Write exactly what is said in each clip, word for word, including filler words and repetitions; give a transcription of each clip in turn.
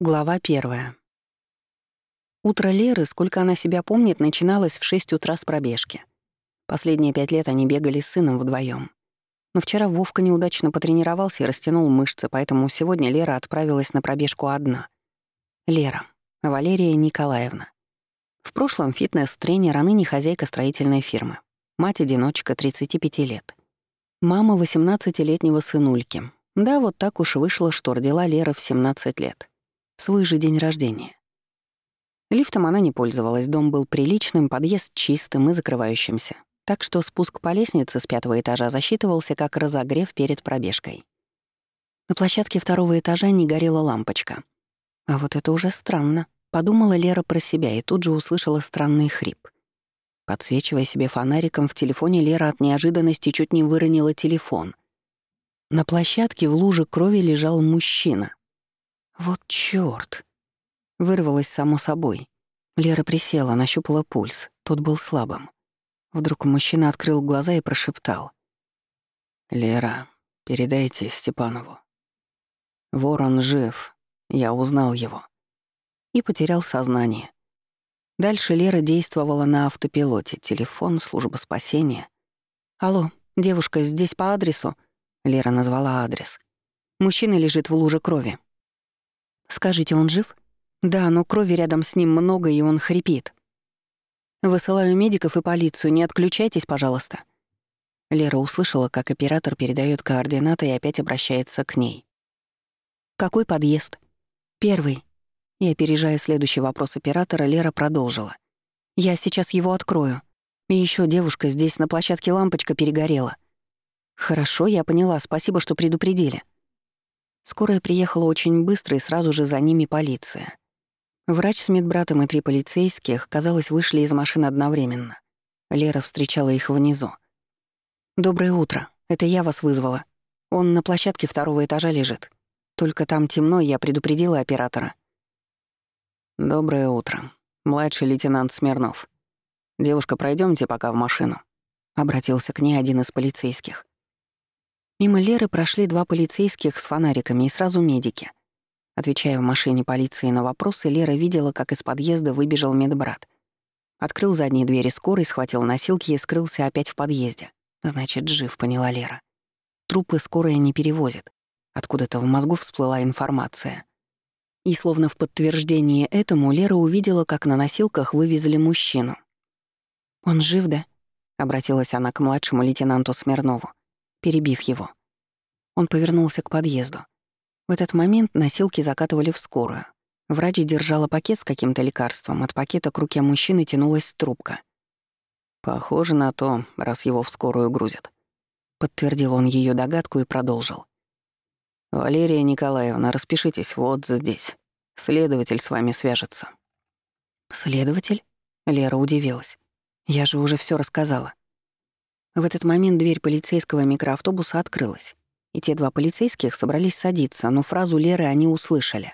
Глава первая. Утро Леры, сколько она себя помнит, начиналось в шесть утра с пробежки. Последние пять лет они бегали с сыном вдвоем. Но вчера Вовка неудачно потренировался и растянул мышцы, поэтому сегодня Лера отправилась на пробежку одна. Лера. Валерия Николаевна. В прошлом фитнес-тренер, а ныне хозяйка строительной фирмы. Мать-одиночка, тридцати пяти лет. Мама восемнадцатилетнего сынульки. Да, вот так уж вышло, что родила Лера в семнадцать лет. Свой же день рождения. Лифтом она не пользовалась, дом был приличным, подъезд чистым и закрывающимся, так что спуск по лестнице с пятого этажа засчитывался как разогрев перед пробежкой. На площадке второго этажа не горела лампочка. А вот это уже странно, подумала Лера про себя и тут же услышала странный хрип. Подсвечивая себе фонариком в телефоне, Лера от неожиданности чуть не выронила телефон. На площадке в луже крови лежал мужчина. Вот чёрт! Вырвалось само собой. Лера присела, нащупала пульс. Тот был слабым. Вдруг мужчина открыл глаза и прошептал. «Лера, передайте Степанову. Ворон жив. Я узнал его». И потерял сознание. Дальше Лера действовала на автопилоте. Телефон, служба спасения. «Алло, девушка, здесь по адресу?» Лера назвала адрес. «Мужчина лежит в луже крови». «Скажите, он жив?» «Да, но крови рядом с ним много, и он хрипит». «Высылаю медиков и полицию, не отключайтесь, пожалуйста». Лера услышала, как оператор передает координаты и опять обращается к ней. «Какой подъезд?» «Первый». И, опережая следующий вопрос оператора, Лера продолжила. «Я сейчас его открою. И еще девушка, здесь на площадке лампочка перегорела». «Хорошо, я поняла, спасибо, что предупредили». Скорая приехала очень быстро, и сразу же за ними полиция. Врач с медбратом и три полицейских, казалось, вышли из машины одновременно. Лера встречала их внизу. «Доброе утро. Это я вас вызвала. Он на площадке второго этажа лежит. Только там темно, я предупредила оператора». «Доброе утро. Младший лейтенант Смирнов. Девушка, пройдёмте пока в машину», — обратился к ней один из полицейских. Мимо Леры прошли два полицейских с фонариками и сразу медики. Отвечая в машине полиции на вопросы, Лера видела, как из подъезда выбежал медбрат. Открыл задние двери скорой, схватил носилки и скрылся опять в подъезде. Значит, жив, поняла Лера. Трупы скорая не перевозит. Откуда-то в мозгу всплыла информация. И словно в подтверждение этому Лера увидела, как на носилках вывезли мужчину. «Он жив, да?» — обратилась она к младшему лейтенанту Смирнову, перебив его. Он повернулся к подъезду. В этот момент носилки закатывали в скорую. Врач держала пакет с каким-то лекарством, от пакета к руке мужчины тянулась трубка. «Похоже на то, раз его в скорую грузят», — подтвердил он ее догадку и продолжил. «Валерия Николаевна, распишитесь вот здесь. Следователь с вами свяжется». «Следователь?» — Лера удивилась. «Я же уже все рассказала». В этот момент дверь полицейского микроавтобуса открылась, и те два полицейских собрались садиться, но фразу Леры они услышали.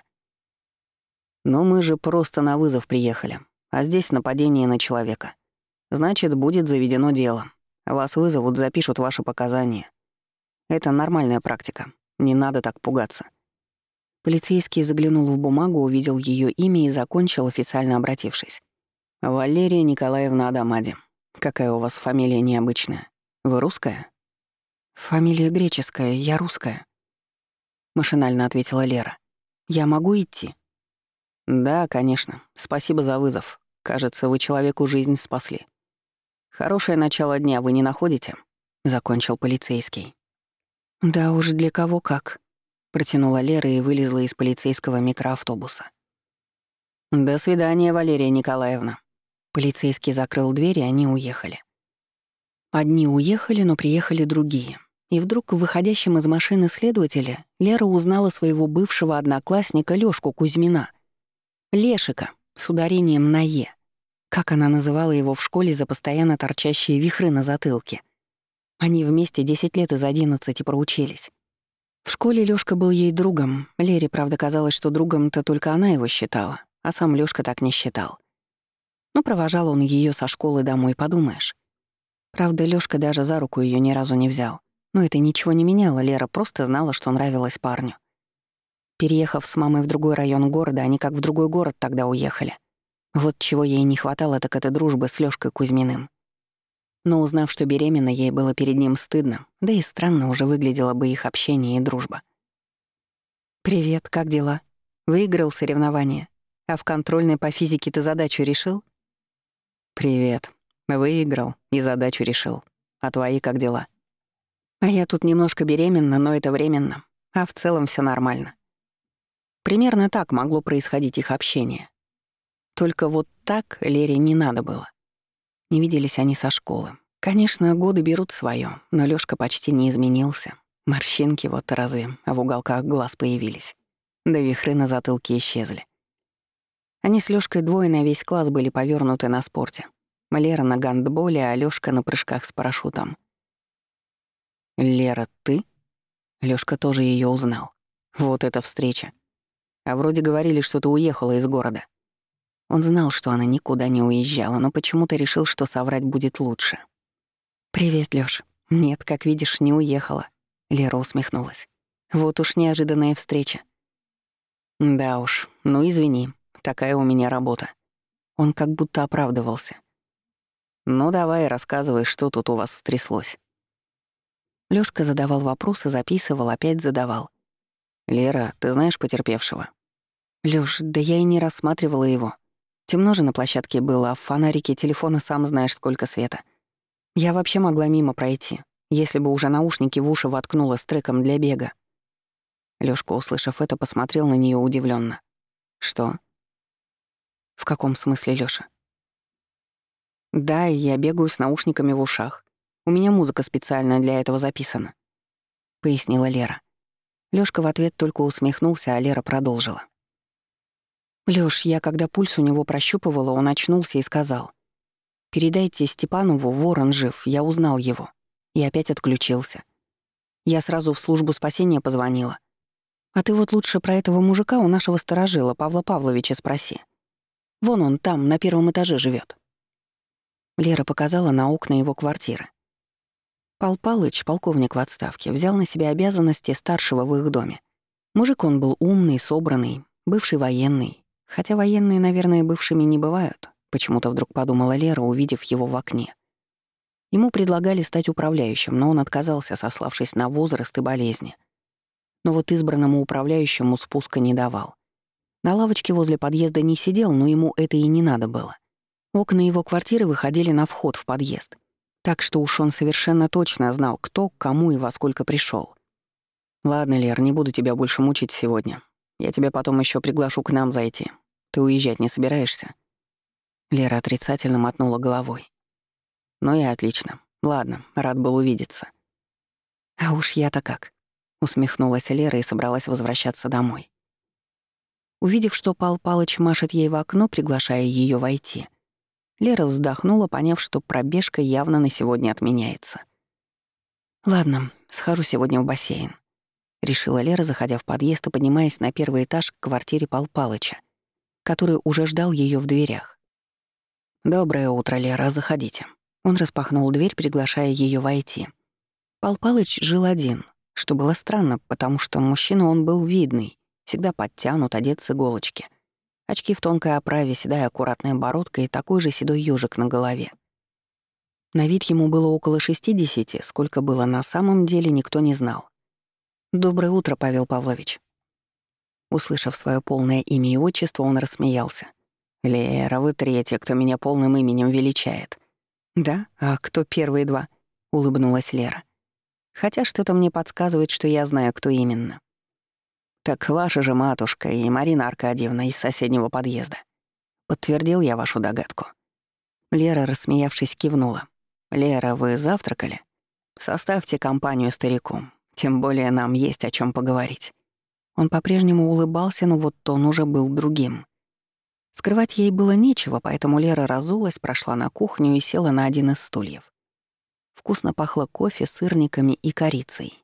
«Но мы же просто на вызов приехали, а здесь нападение на человека. Значит, будет заведено дело. Вас вызовут, запишут ваши показания. Это нормальная практика. Не надо так пугаться». Полицейский заглянул в бумагу, увидел ее имя и закончил, официально обратившись. «Валерия Николаевна Адамади. Какая у вас фамилия необычная? Вы русская?» «Фамилия греческая, я русская», — машинально ответила Лера. «Я могу идти?» «Да, конечно. Спасибо за вызов. Кажется, вы человеку жизнь спасли. Хорошее начало дня вы не находите?» — закончил полицейский. «Да уж, для кого как», — протянула Лера и вылезла из полицейского микроавтобуса. «До свидания, Валерия Николаевна». Полицейский закрыл дверь, и они уехали. Одни уехали, но приехали другие. И вдруг в выходящем из машины следователя Лера узнала своего бывшего одноклассника Лёшку Кузьмина. Лешика, с ударением на «е». Как она называла его в школе за постоянно торчащие вихры на затылке. Они вместе десять лет из одиннадцати проучились. В школе Лёшка был ей другом. Лере, правда, казалось, что другом-то только она его считала, а сам Лёшка так не считал. Ну, провожал он её со школы домой, подумаешь. Правда, Лёшка даже за руку её ни разу не взял. Но это ничего не меняло, Лера просто знала, что нравилась парню. Переехав с мамой в другой район города, они как в другой город тогда уехали. Вот чего ей не хватало, так это дружбы с Лёшкой Кузьминым. Но узнав, что беременна, ей было перед ним стыдно, да и странно уже выглядело бы их общение и дружба. «Привет, как дела? Выиграл соревнование? А в контрольной по физике ты задачу решил?» «Привет. Выиграл и задачу решил. А твои как дела?» «А я тут немножко беременна, но это временно. А в целом все нормально». Примерно так могло происходить их общение. Только вот так Лере не надо было. Не виделись они со школы. Конечно, годы берут своё, но Лёшка почти не изменился. Морщинки вот разве, а в уголках глаз появились. Да вихры на затылке исчезли. Они с Лёшкой двое на весь класс были повёрнуты на спорте. Лера на гандболе, а Лёшка на прыжках с парашютом. «Лера, ты?» Лёшка тоже её узнал. Вот эта встреча. А вроде говорили, что ты уехала из города. Он знал, что она никуда не уезжала, но почему-то решил, что соврать будет лучше. «Привет, Лёш. Нет, как видишь, не уехала». Лера усмехнулась. «Вот уж неожиданная встреча». «Да уж, ну извини, такая у меня работа». Он как будто оправдывался. «Ну давай, рассказывай, что тут у вас стряслось». Лёшка задавал вопросы, записывал, опять задавал. «Лера, ты знаешь потерпевшего?» «Лёш, да я и не рассматривала его. Темно же на площадке было, а в фонарике телефона сам знаешь сколько света. Я вообще могла мимо пройти, если бы уже наушники в уши воткнула с треком для бега». Лёшка, услышав это, посмотрел на неё удивлённо. «Что?» «В каком смысле, Лёша?» «Да, я бегаю с наушниками в ушах. У меня музыка специально для этого записана», — пояснила Лера. Лёшка в ответ только усмехнулся, а Лера продолжила. «Лёш, я когда пульс у него прощупывала, он очнулся и сказал: "Передайте Степанову, ворон жив, я узнал его". И опять отключился. Я сразу в службу спасения позвонила. А ты вот лучше про этого мужика у нашего сторожила, Павла Павловича, спроси. Вон он там, на первом этаже живет. Лера показала на окна его квартиры. Пал Палыч, полковник в отставке, взял на себя обязанности старшего в их доме. Мужик он был умный, собранный, бывший военный. Хотя военные, наверное, бывшими не бывают, почему-то вдруг подумала Лера, увидев его в окне. Ему предлагали стать управляющим, но он отказался, сославшись на возраст и болезни. Но вот избранному управляющему спуска не давал. На лавочке возле подъезда не сидел, но ему это и не надо было. Окна его квартиры выходили на вход в подъезд. Так что уж он совершенно точно знал, кто, к кому и во сколько пришел. «Ладно, Лер, не буду тебя больше мучить сегодня. Я тебя потом еще приглашу к нам зайти. Ты уезжать не собираешься?» Лера отрицательно мотнула головой. «Ну и отлично. Ладно, рад был увидеться». «А уж я-то как», — усмехнулась Лера и собралась возвращаться домой. Увидев, что Пал Палыч машет ей в окно, приглашая ее войти, Лера вздохнула, поняв, что пробежка явно на сегодня отменяется. «Ладно, схожу сегодня в бассейн», — решила Лера, заходя в подъезд и поднимаясь на первый этаж к квартире Пал Палыча, который уже ждал ее в дверях. «Доброе утро, Лера, заходите». Он распахнул дверь, приглашая ее войти. Пал Палыч жил один, что было странно, потому что мужчина он был видный, всегда подтянут, одет с иголочки. Очки в тонкой оправе, седая аккуратная бородка и такой же седой ёжик на голове. На вид ему было около шестидесяти, сколько было на самом деле, никто не знал. «Доброе утро, Павел Павлович». Услышав свое полное имя и отчество, он рассмеялся. «Лера, вы третья, кто меня полным именем величает». «Да? А кто первые два?» — улыбнулась Лера. «Хотя что-то мне подсказывает, что я знаю, кто именно». «Так ваша же матушка и Марина Аркадьевна из соседнего подъезда». Подтвердил я вашу догадку. Лера, рассмеявшись, кивнула. «Лера, вы завтракали? Составьте компанию старику, тем более нам есть о чем поговорить». Он по-прежнему улыбался, но вот тон уже был другим. Скрывать ей было нечего, поэтому Лера разулась, прошла на кухню и села на один из стульев. Вкусно пахло кофе, сырниками и корицей.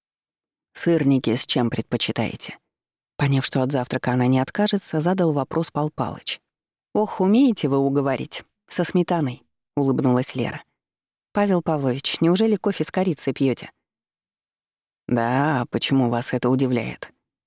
«Сырники с чем предпочитаете?» Поняв, что от завтрака она не откажется, задал вопрос Пал Палыч. «Ох, умеете вы уговорить. Со сметаной», — улыбнулась Лера. «Павел Павлович, неужели кофе с корицей пьете? «Да, почему вас это удивляет?»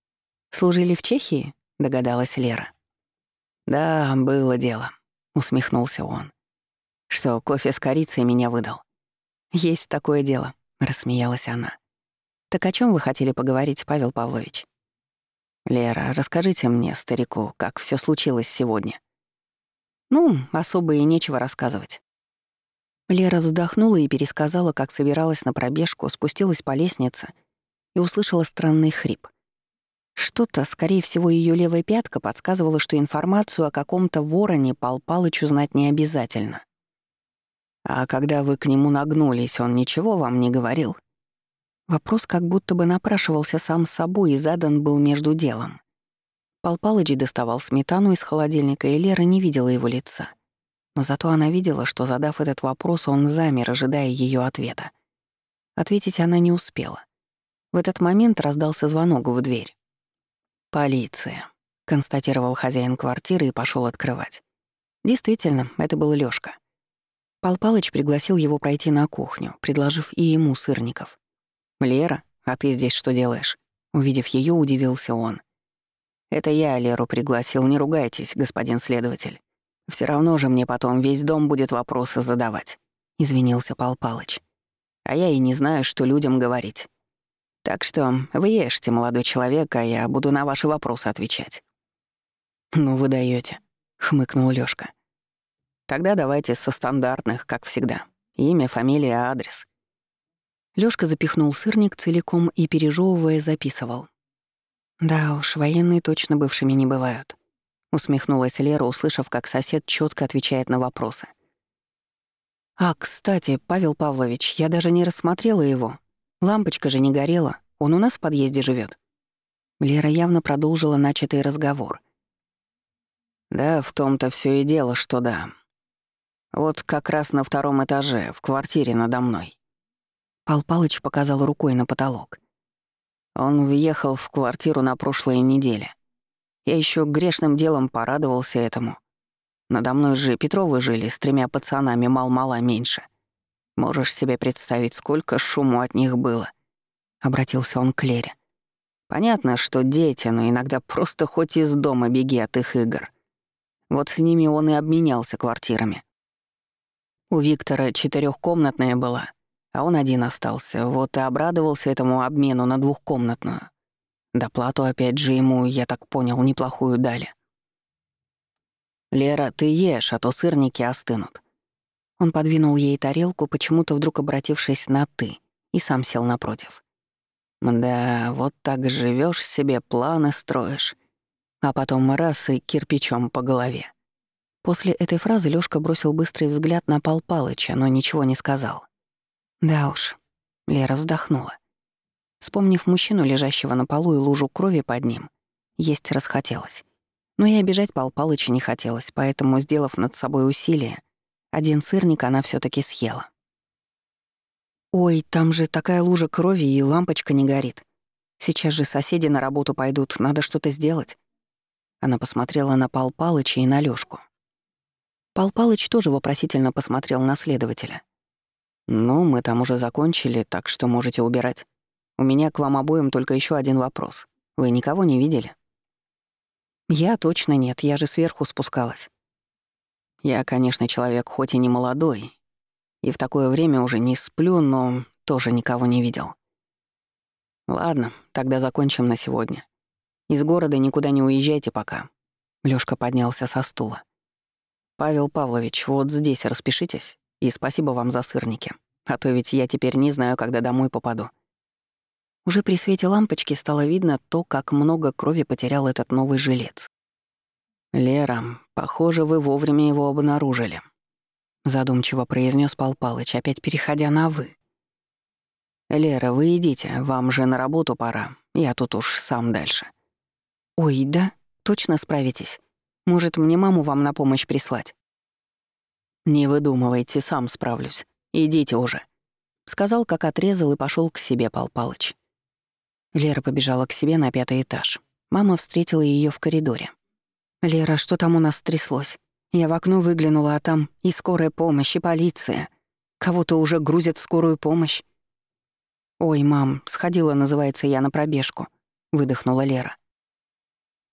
«Служили в Чехии?» — догадалась Лера. «Да, было дело», — усмехнулся он. «Что, кофе с корицей меня выдал?» «Есть такое дело», — рассмеялась она. «Так о чем вы хотели поговорить, Павел Павлович?» «Лера, расскажите мне, старику, как все случилось сегодня». «Ну, особо и нечего рассказывать». Лера вздохнула и пересказала, как собиралась на пробежку, спустилась по лестнице и услышала странный хрип. Что-то, скорее всего, ее левая пятка подсказывала, что информацию о каком-то вороне Пал Палыч узнать не обязательно. «А когда вы к нему нагнулись, он ничего вам не говорил?» Вопрос как будто бы напрашивался сам собой и задан был между делом. Пал Палыч доставал сметану из холодильника, и Лера не видела его лица. Но зато она видела, что, задав этот вопрос, он замер, ожидая ее ответа. Ответить она не успела. В этот момент раздался звонок в дверь. «Полиция», — констатировал хозяин квартиры и пошел открывать. Действительно, это был Лёшка. Пал Палыч пригласил его пройти на кухню, предложив и ему сырников. «Лера, а ты здесь что делаешь?» Увидев ее, удивился он. «Это я Леру пригласил, не ругайтесь, господин следователь. Все равно же мне потом весь дом будет вопросы задавать», — извинился Пал Палыч. «А я и не знаю, что людям говорить. Так что вы ешьте, молодой человек, а я буду на ваши вопросы отвечать». «Ну вы даёте», — хмыкнул Лёшка. «Тогда давайте со стандартных, как всегда. Имя, фамилия, адрес». Лёшка запихнул сырник целиком и, пережевывая, записывал. «Да уж, военные точно бывшими не бывают», — усмехнулась Лера, услышав, как сосед чётко отвечает на вопросы. «А, кстати, Павел Павлович, я даже не рассмотрела его. Лампочка же не горела, он у нас в подъезде живёт». Лера явно продолжила начатый разговор. «Да, в том-то всё и дело, что да. Вот как раз на втором этаже, в квартире надо мной». Пал Палыч показал рукой на потолок. Он въехал в квартиру на прошлой неделе. Я ещё грешным делом порадовался этому. Надо мной же Петровы жили с тремя пацанами, мал-мала меньше. Можешь себе представить, сколько шуму от них было. Обратился он к Лере. Понятно, что дети, но иногда просто хоть из дома беги от их игр. Вот с ними он и обменялся квартирами. У Виктора четырехкомнатная была, а он один остался, вот и обрадовался этому обмену на двухкомнатную. Доплату опять же ему, я так понял, неплохую дали. «Лера, ты ешь, а то сырники остынут». Он подвинул ей тарелку, почему-то вдруг обратившись на «ты», и сам сел напротив. «Да, вот так живешь себе, планы строишь, а потом раз и кирпичом по голове». После этой фразы Лёшка бросил быстрый взгляд на Пал Палыча, но ничего не сказал. «Да уж», — Лера вздохнула. Вспомнив мужчину, лежащего на полу, и лужу крови под ним, есть расхотелось. Но и обижать Пал Палыча не хотелось, поэтому, сделав над собой усилие, один сырник она всё таки съела. «Ой, там же такая лужа крови, и лампочка не горит. Сейчас же соседи на работу пойдут, надо что-то сделать». Она посмотрела на Пал Палыча и на Лёшку. Пал Палыч тоже вопросительно посмотрел на следователя. «Ну, мы там уже закончили, так что можете убирать. У меня к вам обоим только ещё один вопрос. Вы никого не видели?» «Я точно нет, я же сверху спускалась». «Я, конечно, человек хоть и не молодой, и в такое время уже не сплю, но тоже никого не видел». «Ладно, тогда закончим на сегодня. Из города никуда не уезжайте пока». Лёшка поднялся со стула. «Павел Павлович, вот здесь распишитесь, и спасибо вам за сырники, а то ведь я теперь не знаю, когда домой попаду». Уже при свете лампочки стало видно то, как много крови потерял этот новый жилец. «Лера, похоже, вы вовремя его обнаружили», — задумчиво произнес Пал Палыч, опять переходя на «вы». «Лера, вы идите, вам же на работу пора, я тут уж сам дальше». «Ой, да? Точно справитесь? Может, мне маму вам на помощь прислать?» «Не выдумывайте, сам справлюсь. Идите уже», — сказал, как отрезал, и пошел к себе Пал Палыч. Лера побежала к себе на пятый этаж. Мама встретила ее в коридоре. «Лера, что там у нас стряслось? Я в окно выглянула, а там и скорая помощь, и полиция. Кого-то уже грузят в скорую помощь». «Ой, мам, сходила, называется, я на пробежку», — выдохнула Лера.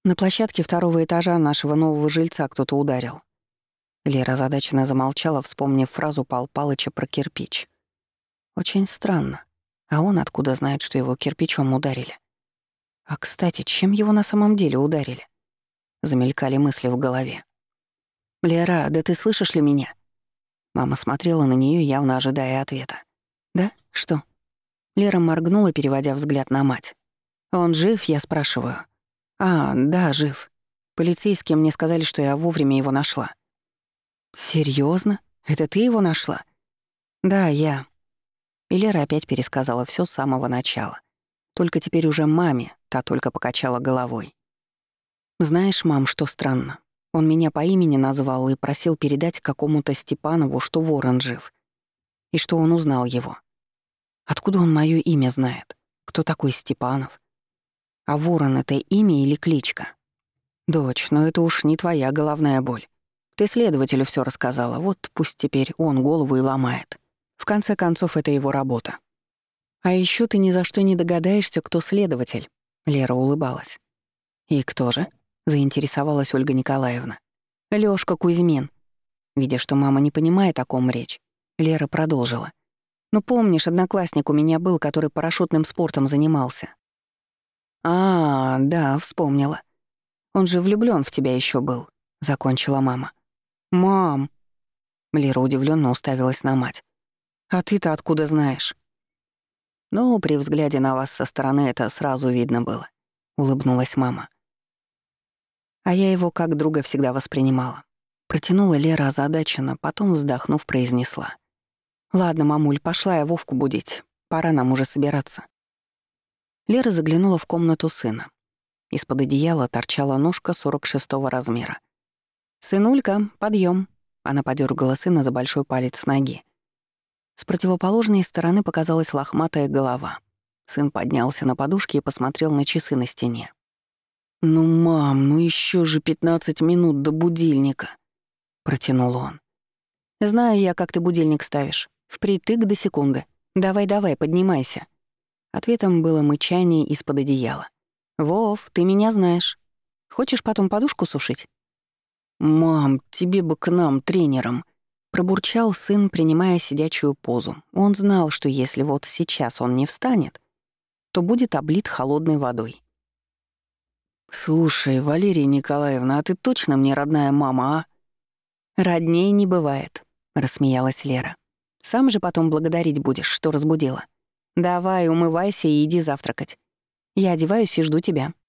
На площадке второго этажа нашего нового жильца кто-то ударил. Лера озадаченно замолчала, вспомнив фразу Пал Палыча про кирпич. Очень странно. А он откуда знает, что его кирпичом ударили? А, кстати, чем его на самом деле ударили? Замелькали мысли в голове. «Лера, да ты слышишь ли меня?» Мама смотрела на нее, явно ожидая ответа. «Да? Что?» Лера моргнула, переводя взгляд на мать. «Он жив?» — я спрашиваю. «А, да, жив. Полицейские мне сказали, что я вовремя его нашла». «Серьёзно? Это ты его нашла?» «Да, я». И Лера опять пересказала всё с самого начала. Только теперь уже маме, та только покачала головой. «Знаешь, мам, что странно? Он меня по имени назвал и просил передать какому-то Степанову, что Ворон жив. И что он узнал его. Откуда он моё имя знает? Кто такой Степанов? А Ворон — это имя или кличка? Дочь, но это уж не твоя головная боль. Ты следователю всё рассказала, вот пусть теперь он голову и ломает. В конце концов, это его работа. А ещё ты ни за что не догадаешься, кто следователь. Лера улыбалась. И кто же? Заинтересовалась Ольга Николаевна. Лёшка Кузьмин. Видя, что мама не понимает, о ком речь, Лера продолжила. Ну помнишь, одноклассник у меня был, который парашютным спортом занимался. А, да, вспомнила. Он же влюблён в тебя ещё был, закончила мама. Мам! Лера удивлённо уставилась на мать. А ты-то откуда знаешь? Ну, при взгляде на вас со стороны это сразу видно было, улыбнулась мама. А я его как друга всегда воспринимала. Протянула Лера озадаченно, потом, вздохнув, произнесла. «Ладно, мамуль, пошла я Вовку будить. Пора нам уже собираться». Лера заглянула в комнату сына. Из-под одеяла торчала ножка сорок шестого размера. «Сынулька, подъем. Она подергала сына за большой палец ноги. С противоположной стороны показалась лохматая голова. Сын поднялся на подушке и посмотрел на часы на стене. «Ну, мам, ну еще же пятнадцать минут до будильника», — протянул он. «Знаю я, как ты будильник ставишь. Впритык до секунды. Давай-давай, поднимайся». Ответом было мычание из-под одеяла. «Вов, ты меня знаешь. Хочешь потом подушку сушить?» «Мам, тебе бы к нам, тренерам», — пробурчал сын, принимая сидячую позу. Он знал, что если вот сейчас он не встанет, то будет облит холодной водой. «Слушай, Валерия Николаевна, а ты точно мне родная мама, а?» «Родней не бывает», — рассмеялась Лера. «Сам же потом благодарить будешь, что разбудила. Давай, умывайся и иди завтракать. Я одеваюсь и жду тебя.